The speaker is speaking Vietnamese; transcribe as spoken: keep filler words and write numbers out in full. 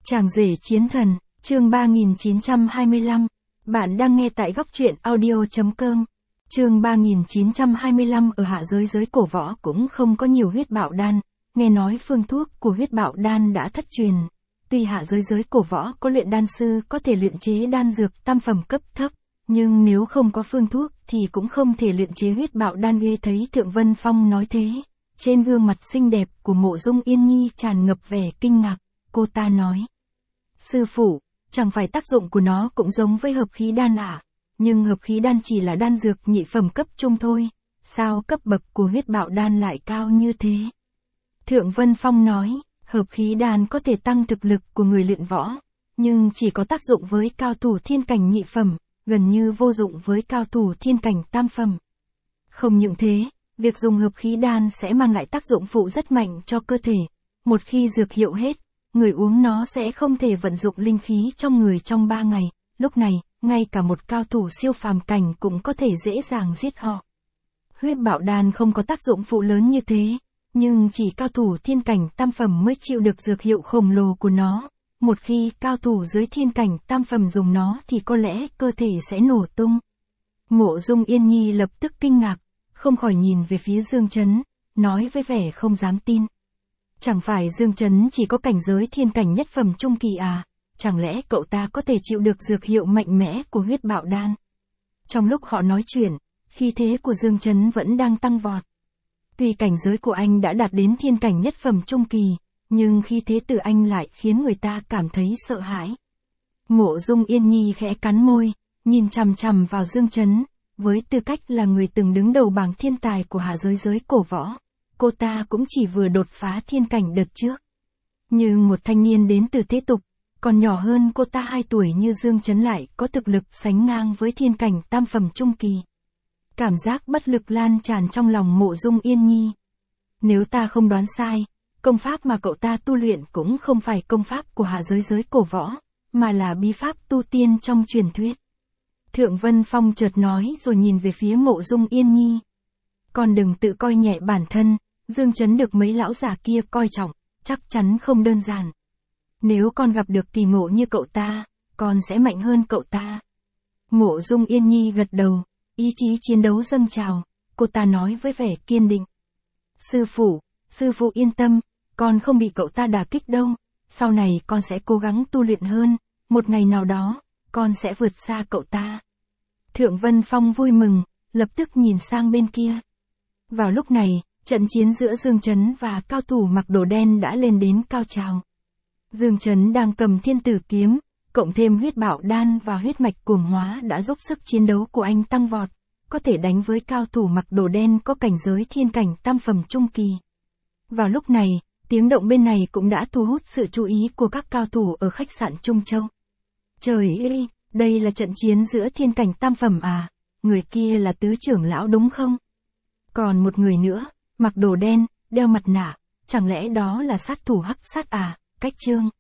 Chàng rể chiến thần, chương ba nghìn chín trăm hai mươi lăm. Bạn đang nghe tại góc truyện audio chấm com. Chương ba nghìn chín trăm hai mươi lăm. Ở hạ giới giới cổ võ cũng không có nhiều huyết bạo đan, nghe nói phương thuốc của huyết bạo đan đã thất truyền. Tuy hạ giới giới cổ võ có luyện đan sư có thể luyện chế đan dược tam phẩm cấp thấp, nhưng nếu không có phương thuốc thì cũng không thể luyện chế huyết bạo đan. Ghê thấy Thượng Vân Phong nói thế, trên gương mặt xinh đẹp của Mộ Dung Yên Nhi tràn ngập vẻ kinh ngạc, cô ta nói: Sư phụ, chẳng phải tác dụng của nó cũng giống với hợp khí đan à? Nhưng hợp khí đan chỉ là đan dược nhị phẩm cấp trung thôi, sao cấp bậc của huyết bạo đan lại cao như thế? Thượng Vân Phong nói, hợp khí đan có thể tăng thực lực của người luyện võ, nhưng chỉ có tác dụng với cao thủ thiên cảnh nhị phẩm, gần như vô dụng với cao thủ thiên cảnh tam phẩm. Không những thế, việc dùng hợp khí đan sẽ mang lại tác dụng phụ rất mạnh cho cơ thể. Một khi dược hiệu hết, người uống nó sẽ không thể vận dụng linh khí trong người trong ba ngày, lúc này, ngay cả một cao thủ siêu phàm cảnh cũng có thể dễ dàng giết họ. Huyết bạo đan không có tác dụng phụ lớn như thế, nhưng chỉ cao thủ thiên cảnh tam phẩm mới chịu được dược hiệu khổng lồ của nó. Một khi cao thủ dưới thiên cảnh tam phẩm dùng nó thì có lẽ cơ thể sẽ nổ tung. Mộ Dung Yên Nhi lập tức kinh ngạc, không khỏi nhìn về phía Dương Chấn, nói với vẻ không dám tin. Chẳng phải Dương Chấn chỉ có cảnh giới thiên cảnh nhất phẩm trung kỳ à? Chẳng lẽ cậu ta có thể chịu được dược hiệu mạnh mẽ của huyết bạo đan? Trong lúc họ nói chuyện, khí thế của Dương Chấn vẫn đang tăng vọt. Tuy cảnh giới của anh đã đạt đến thiên cảnh nhất phẩm trung kỳ, nhưng khí thế từ anh lại khiến người ta cảm thấy sợ hãi. Mộ Dung Yên Nhi khẽ cắn môi, nhìn chằm chằm vào Dương Chấn, với tư cách là người từng đứng đầu bảng thiên tài của hạ giới giới cổ võ. Cô ta cũng chỉ vừa đột phá thiên cảnh đợt trước. Nhưng một thanh niên đến từ thế tục, còn nhỏ hơn cô ta hai tuổi như Dương Chấn lại có thực lực sánh ngang với thiên cảnh tam phẩm trung kỳ. Cảm giác bất lực lan tràn trong lòng Mộ Dung Yên Nhi. Nếu ta không đoán sai, công pháp mà cậu ta tu luyện cũng không phải công pháp của hạ giới giới cổ võ, mà là bí pháp tu tiên trong truyền thuyết. Thượng Vân Phong chợt nói rồi nhìn về phía Mộ Dung Yên Nhi. Con đừng tự coi nhẹ bản thân. Dương Chấn được mấy lão già kia coi trọng, chắc chắn không đơn giản. Nếu con gặp được kỳ ngộ như cậu ta, con sẽ mạnh hơn cậu ta. Mộ Dung Yên Nhi gật đầu, ý chí chiến đấu dâng trào, cô ta nói với vẻ kiên định. Sư phụ, sư phụ yên tâm, con không bị cậu ta đả kích đâu, sau này con sẽ cố gắng tu luyện hơn, một ngày nào đó, con sẽ vượt xa cậu ta. Thượng Vân Phong vui mừng, lập tức nhìn sang bên kia. Vào lúc này, trận chiến giữa Dương Chấn và cao thủ mặc đồ đen đã lên đến cao trào. Dương Chấn đang cầm thiên tử kiếm, cộng thêm huyết bạo đan và huyết mạch cuồng hóa đã giúp sức chiến đấu của anh tăng vọt, có thể đánh với cao thủ mặc đồ đen có cảnh giới thiên cảnh tam phẩm trung kỳ. Vào lúc này, tiếng động bên này cũng đã thu hút sự chú ý của các cao thủ ở khách sạn Trung Châu. Trời ơi, đây là trận chiến giữa thiên cảnh tam phẩm à? Người kia là tứ trưởng lão đúng không? Còn một người nữa, mặc đồ đen, đeo mặt nạ, chẳng lẽ đó là sát thủ hắc sát à? Cách Trương.